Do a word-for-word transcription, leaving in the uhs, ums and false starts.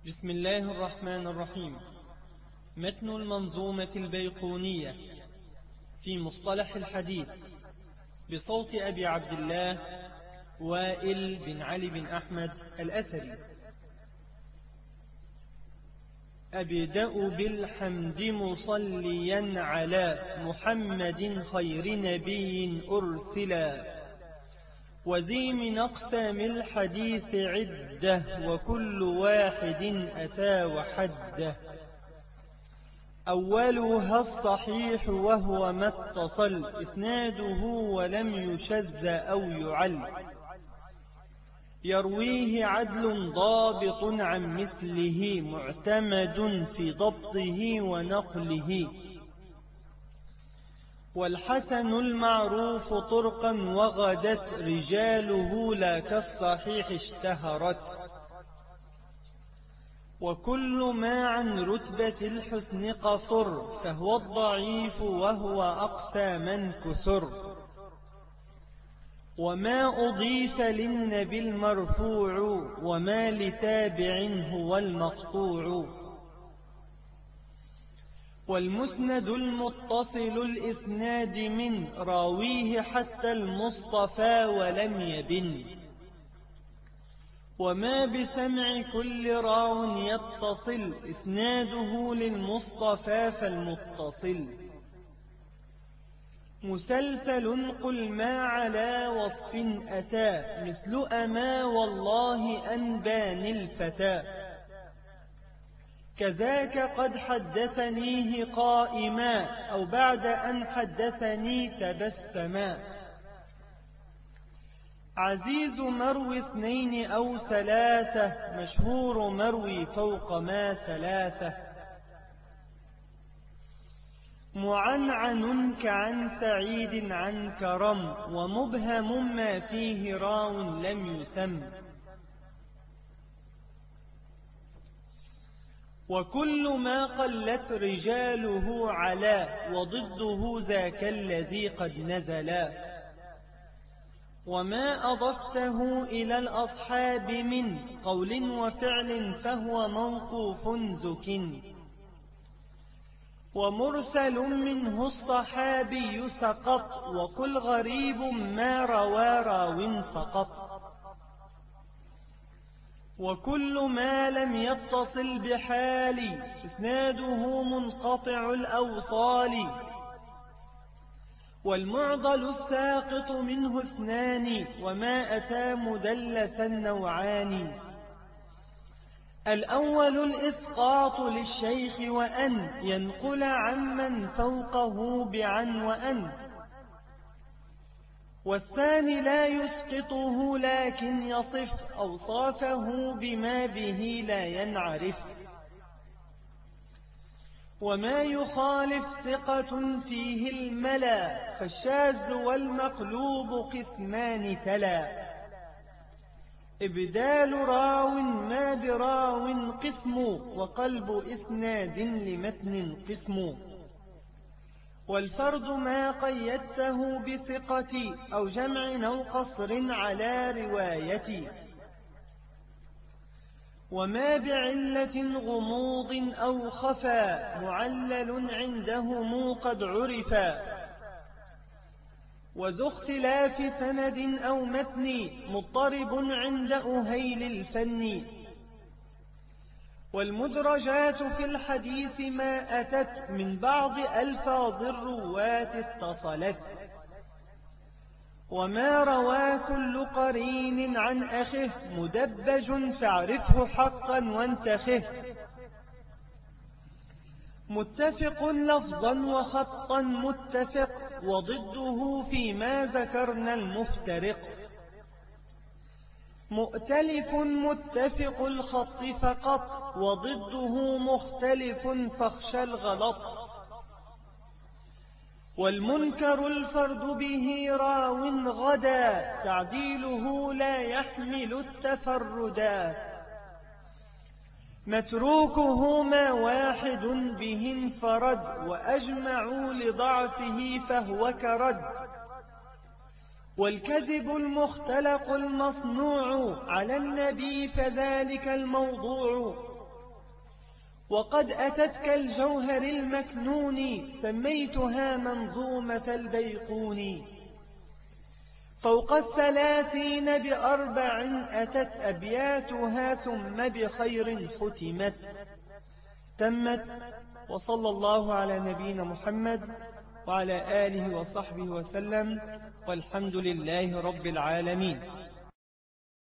بسم الله الرحمن الرحيم. متن المنظومة البيقونية في مصطلح الحديث بصوت أبي عبد الله وائل بن علي بن أحمد الأثري. أبدأ بالحمد مصليا على محمد خير نبي أرسلا، وذي من أقسام الحديث عدة، وكل واحد أتى وحده. أولها الصحيح وهو ما اتصل إسناده ولم يشذ أو يعل، يرويه عدل ضابط عن مثله معتمد في ضبطه ونقله. والحسن المعروف طرقا وغدت رجاله لا كالصحيح اشتهرت. وكل ما عن رتبة الحسن قصر فهو الضعيف وهو أقسى من كثر. وما أضيف للنبي المرفوع وما لتابع هو المقطوع. والمسند المتصل الإسناد من راويه حتى المصطفى ولم يبن. وما بسمع كل راو يتصل إسناده للمصطفى فالمتصل. مسلسل قل ما على وصف أتى مثل أما والله أنباني الفتى. كذاك قد حدثنيه قائما أو بعد أن حدثني تبسما. عزيز مروي اثنين أو ثلاثة، مشهور مروي فوق ما ثلاثة. معنعن كعن سعيد عن كرم، ومبهم ما فيه راو لم يسم. وكل ما قلت رجاله على، وضده ذاك الذي قد نزلا. وما أضفته إلى الأصحاب من قول وفعل فهو موقوف زك. ومرسل منه الصحابي سقط، وقل غريب ما روى راو فقط. وكل ما لم يتصل بحال إسناده منقطع الأوصال. والمعضل الساقط منه اثنان، وما أتى مدلسا نوعان. الأول الإسقاط للشيخ وأن ينقل عمن فوقه بعن وأن. والثاني لا يسقطه لكن يصف أوصافه بما به لا ينعرف. وما يخالف ثقة فيه الملا، فالشاذ والمقلوب قسمان تلا. إبدال راو ما براو قسم، وقلب إسناد لمتن قسم. والفرد ما قيدته بثقة أو جمع أو قصر على روايتي. وما بعلة غموض أو خفا معلل عندهم قد عرفا. وذو اختلاف سند أو متن مضطرب عند أهيل الفن. والمدرجات في الحديث ما أتت من بعض ألفاظ الرواة اتصلت. وما روى كل قرين عن أخه مدبج فاعرفه حقا وانتخه. متفق لفظا وخطا متفق، وضده فيما ذكرنا المفترق. مؤتلف متفق الخط فقط، وضده مختلف فاخشى الغلط. والمنكر الفرد به راو غدا، تعديله لا يحمل التفردا. متروكه ما واحد به انفرد، وأجمعوا لضعفه فهو كرد. والكذب المختلق المصنوع على النبي فذلك الموضوع. وقد أتت كالجوهر المكنون سميتها منظومة البيقون فوق الثلاثين بأربع أتت أبياتها ثم بخير ختمت تمت. وصلى الله على نبينا محمد وعلى آله وصحبه وسلم والحمد لله رب العالمين.